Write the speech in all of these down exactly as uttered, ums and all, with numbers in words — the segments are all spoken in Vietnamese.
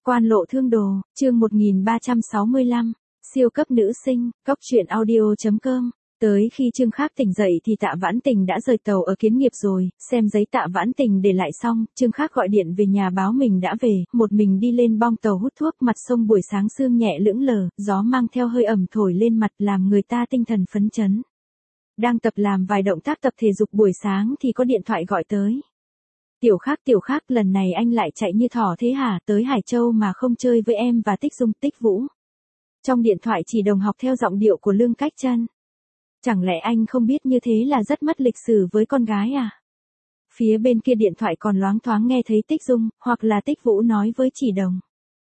Quan lộ thương đồ, chương một nghìn ba trăm sáu mươi lăm, siêu cấp nữ sinh, góc truyện audio.com. Tới khi Trương Khắc tỉnh dậy thì Tạ Vãn Tình đã rời tàu ở Kiến Nghiệp rồi, xem giấy Tạ Vãn Tình để lại xong, Trương Khắc gọi điện về nhà báo mình đã về, một mình đi lên bong tàu hút thuốc, mặt sông buổi sáng sương nhẹ lững lờ, gió mang theo hơi ẩm thổi lên mặt làm người ta tinh thần phấn chấn. Đang tập làm vài động tác tập thể dục buổi sáng thì có điện thoại gọi tới. Tiểu Khắc, Tiểu Khắc, lần này anh lại chạy như thỏ thế hả, tới Hải Châu mà không chơi với em và Tích Dung, Tích Vũ. Trong điện thoại chỉ đồng học theo giọng điệu của Lương Cách Trân. Chẳng lẽ anh không biết như thế là rất mất lịch sử với con gái à? Phía bên kia điện thoại còn loáng thoáng nghe thấy Tích Dung, hoặc là Tích Vũ nói với Chỉ Đồng.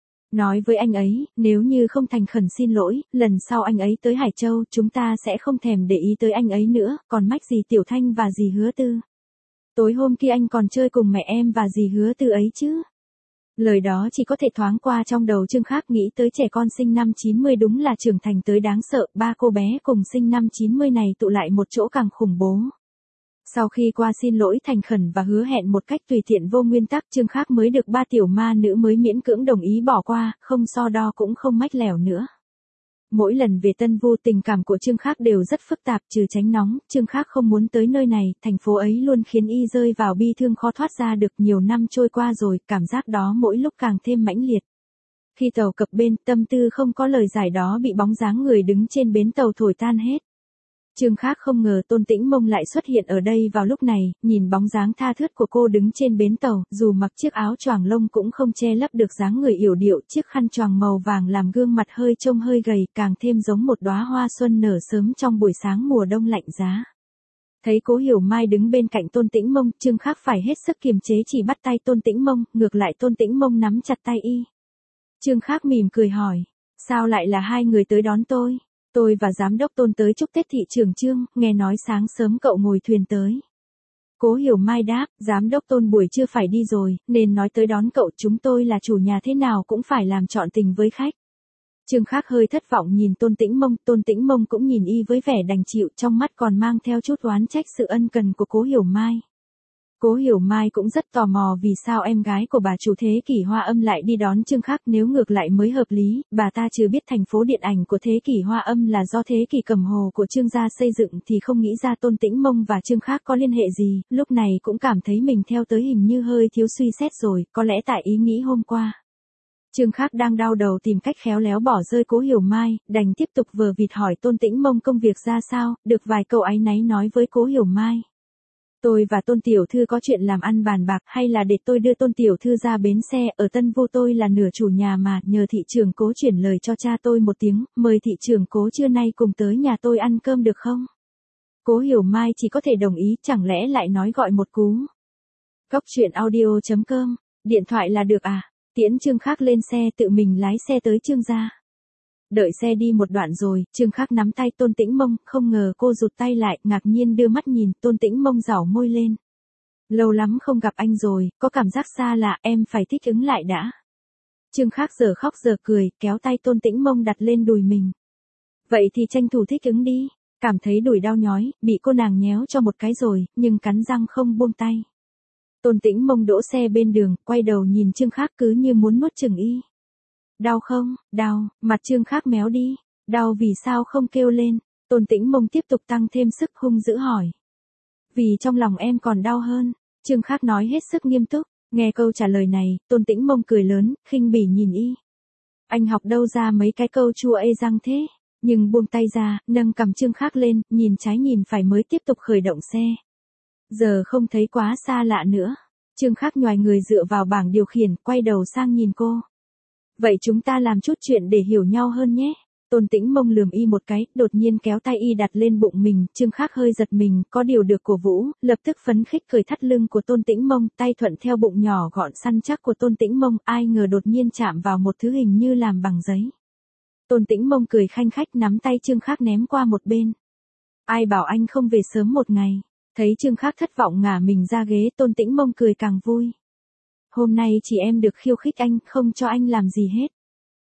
Nói với anh ấy, nếu như không thành khẩn xin lỗi, lần sau anh ấy tới Hải Châu chúng ta sẽ không thèm để ý tới anh ấy nữa, còn mách gì Tiểu Thanh và dì Hứa Tư. Tối hôm kia anh còn chơi cùng mẹ em và dì Hứa Tư ấy chứ. Lời đó chỉ có thể thoáng qua trong đầu Trương Khắc, nghĩ tới trẻ con sinh năm chín mươi đúng là trưởng thành tới đáng sợ, ba cô bé cùng sinh năm chín mươi này tụ lại một chỗ càng khủng bố. Sau khi qua xin lỗi thành khẩn và hứa hẹn một cách tùy tiện vô nguyên tắc, Trương Khắc mới được ba tiểu ma nữ mới miễn cưỡng đồng ý bỏ qua, không so đo cũng không mách lẻo nữa. Mỗi lần về Tân Vu tình cảm của Trương Khắc đều rất phức tạp, trừ tránh nóng, Trương Khắc không muốn tới nơi này, thành phố ấy luôn khiến y rơi vào bi thương khó thoát ra được. Nhiều năm trôi qua rồi, cảm giác đó mỗi lúc càng thêm mãnh liệt. Khi tàu cập bên, tâm tư không có lời giải đó bị bóng dáng người đứng trên bến tàu thổi tan hết. Trương Khắc không ngờ Tôn Tĩnh Mông lại xuất hiện ở đây vào lúc này, nhìn bóng dáng tha thướt của cô đứng trên bến tàu, dù mặc chiếc áo choàng lông cũng không che lấp được dáng người yểu điệu, chiếc khăn choàng màu vàng làm gương mặt hơi trông hơi gầy, càng thêm giống một đóa hoa xuân nở sớm trong buổi sáng mùa đông lạnh giá. Thấy Cố Hiểu Mai đứng bên cạnh Tôn Tĩnh Mông, Trương Khắc phải hết sức kiềm chế chỉ bắt tay Tôn Tĩnh Mông, ngược lại Tôn Tĩnh Mông nắm chặt tay y. Trương Khắc mỉm cười hỏi, sao lại là hai người tới đón tôi? Tôi và giám đốc Tôn tới chúc Tết thị trưởng Trương, nghe nói sáng sớm cậu ngồi thuyền tới. Cố Hiểu Mai đáp, giám đốc Tôn buổi trưa phải đi rồi, nên nói tới đón cậu, chúng tôi là chủ nhà thế nào cũng phải làm trọn tình với khách. Trương Khắc hơi thất vọng nhìn Tôn Tĩnh Mông, Tôn Tĩnh Mông cũng nhìn y với vẻ đành chịu, trong mắt còn mang theo chút oán trách sự ân cần của Cố Hiểu Mai. Cố Hiểu Mai cũng rất tò mò vì sao em gái của bà chủ Thế Kỷ Hoa Âm lại đi đón Trương Khắc, nếu ngược lại mới hợp lý, bà ta chưa biết thành phố điện ảnh của Thế Kỷ Hoa Âm là do Thế Kỷ Cầm Hồ của Trương gia xây dựng thì không nghĩ ra Tôn Tĩnh Mông và Trương Khắc có liên hệ gì, lúc này cũng cảm thấy mình theo tới hình như hơi thiếu suy xét rồi, có lẽ tại ý nghĩ hôm qua. Trương Khắc đang đau đầu tìm cách khéo léo bỏ rơi Cố Hiểu Mai, đành tiếp tục vờ vịt hỏi Tôn Tĩnh Mông công việc ra sao, được vài câu áy náy nói với Cố Hiểu Mai. Tôi và Tôn tiểu thư có chuyện làm ăn bàn bạc, hay là để tôi đưa Tôn tiểu thư ra bến xe, ở Tân Vu tôi là nửa chủ nhà mà, nhờ thị trưởng Cố chuyển lời cho cha tôi một tiếng, mời thị trưởng Cố trưa nay cùng tới nhà tôi ăn cơm được không? Cố Hiểu Mai chỉ có thể đồng ý, chẳng lẽ lại nói gọi một cú. Góc truyện audio.com, điện thoại là được à? Tiễn Trương Khắc lên xe, tự mình lái xe tới Trương gia. Đợi xe đi một đoạn rồi, Trương Khắc nắm tay Tôn Tĩnh Mông, không ngờ cô rụt tay lại, ngạc nhiên đưa mắt nhìn, Tôn Tĩnh Mông giảo môi lên. Lâu lắm không gặp anh rồi, có cảm giác xa lạ, em phải thích ứng lại đã. Trương Khắc giờ khóc giờ cười, kéo tay Tôn Tĩnh Mông đặt lên đùi mình. Vậy thì tranh thủ thích ứng đi, cảm thấy đùi đau nhói, bị cô nàng nhéo cho một cái rồi, nhưng cắn răng không buông tay. Tôn Tĩnh Mông đỗ xe bên đường, quay đầu nhìn Trương Khắc cứ như muốn nuốt chửng y. Đau không? Đau, mặt Trương Khắc méo đi. Đau vì sao không kêu lên? Tôn Tĩnh Mông tiếp tục tăng thêm sức hung dữ hỏi. Vì trong lòng em còn đau hơn. Trương Khắc nói hết sức nghiêm túc. Nghe câu trả lời này, Tôn Tĩnh Mông cười lớn, khinh bỉ nhìn y. Anh học đâu ra mấy cái câu chua ê răng thế? Nhưng buông tay ra, nâng cằm Trương Khắc lên, nhìn trái nhìn phải mới tiếp tục khởi động xe. Giờ không thấy quá xa lạ nữa. Trương Khắc nhoài người dựa vào bảng điều khiển, quay đầu sang nhìn cô. Vậy chúng ta làm chút chuyện để hiểu nhau hơn nhé. Tôn Tĩnh Mông lườm y một cái, đột nhiên kéo tay y đặt lên bụng mình, Trương Khắc hơi giật mình, có điều được cổ vũ, lập tức phấn khích cười thắt lưng của Tôn Tĩnh Mông, tay thuận theo bụng nhỏ gọn săn chắc của Tôn Tĩnh Mông, ai ngờ đột nhiên chạm vào một thứ hình như làm bằng giấy. Tôn Tĩnh Mông cười khanh khách nắm tay Trương Khắc ném qua một bên. Ai bảo anh không về sớm một ngày. Thấy Trương Khắc thất vọng ngả mình ra ghế, Tôn Tĩnh Mông cười càng vui. Hôm nay chỉ em được khiêu khích anh, không cho anh làm gì hết.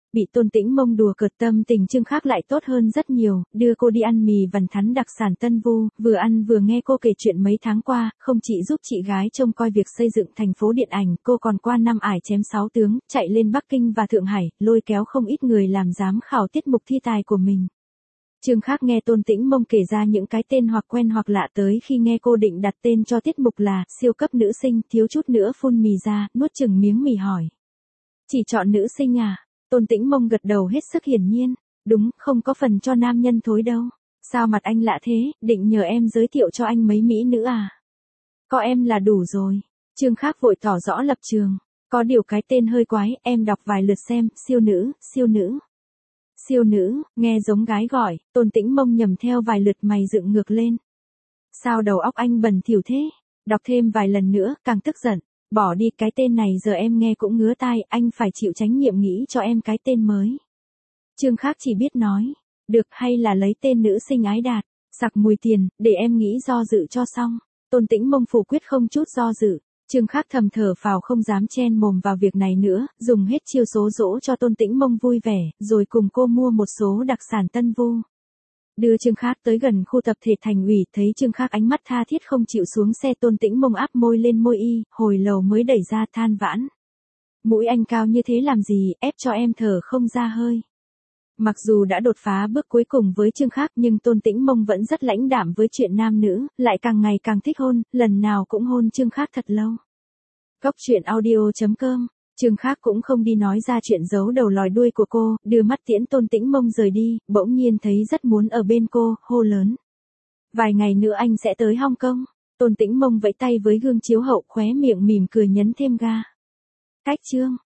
Bị Tôn Tĩnh Mông đùa cợt tâm tình Trương Khắc lại tốt hơn rất nhiều, đưa cô đi ăn mì vằn thắn đặc sản Tân Vu, vừa ăn vừa nghe cô kể chuyện mấy tháng qua, không chỉ giúp chị gái trông coi việc xây dựng thành phố điện ảnh, cô còn qua năm ải chém sáu tướng, chạy lên Bắc Kinh và Thượng Hải, lôi kéo không ít người làm giám khảo tiết mục thi tài của mình. Trương Khắc nghe Tôn Tĩnh Mông kể ra những cái tên hoặc quen hoặc lạ tới khi nghe cô định đặt tên cho tiết mục là siêu cấp nữ sinh, thiếu chút nữa phun mì ra, nuốt chừng miếng mì hỏi. Chỉ chọn nữ sinh à? Tôn Tĩnh Mông gật đầu hết sức hiển nhiên. Đúng, không có phần cho nam nhân thối đâu. Sao mặt anh lạ thế, định nhờ em giới thiệu cho anh mấy mỹ nữ à? Có em là đủ rồi. Trương Khắc vội tỏ rõ lập trường. Có điều cái tên hơi quái, em đọc vài lượt xem, siêu nữ, siêu nữ. Siêu nữ, nghe giống gái gọi, Tôn Tĩnh Mông nhầm theo vài lượt mày dựng ngược lên. Sao đầu óc anh bẩn thỉu thế? Đọc thêm vài lần nữa, càng tức giận. Bỏ đi cái tên này giờ em nghe cũng ngứa tai, anh phải chịu trách nhiệm nghĩ cho em cái tên mới. Trương Khắc chỉ biết nói, được hay là lấy tên nữ sinh ái đạt, sặc mùi tiền, để em nghĩ do dự cho xong. Tôn Tĩnh Mông phủ quyết không chút do dự. Trương Khắc thầm thở phào không dám chen mồm vào việc này nữa, dùng hết chiêu số dỗ cho Tôn Tĩnh Mông vui vẻ, rồi cùng cô mua một số đặc sản Tân Vu. Đưa Trương Khắc tới gần khu tập thể thành ủy, thấy Trương Khắc ánh mắt tha thiết không chịu xuống xe, Tôn Tĩnh Mông áp môi lên môi y, hồi lâu mới đẩy ra than vãn. Mũi anh cao như thế làm gì, ép cho em thở không ra hơi. Mặc dù đã đột phá bước cuối cùng với Trương Khắc nhưng Tôn Tĩnh Mông vẫn rất lãnh đạm với chuyện nam nữ, lại càng ngày càng thích hôn, lần nào cũng hôn Trương Khắc thật lâu. Góc truyện audio chấm com, Trương Khắc cũng không đi nói ra chuyện giấu đầu lòi đuôi của cô, đưa mắt tiễn Tôn Tĩnh Mông rời đi, bỗng nhiên thấy rất muốn ở bên cô, hô lớn. Vài ngày nữa anh sẽ tới Hong Kong. Tôn Tĩnh Mông vẫy tay với gương chiếu hậu, khóe miệng mỉm cười nhấn thêm ga. Cách chương.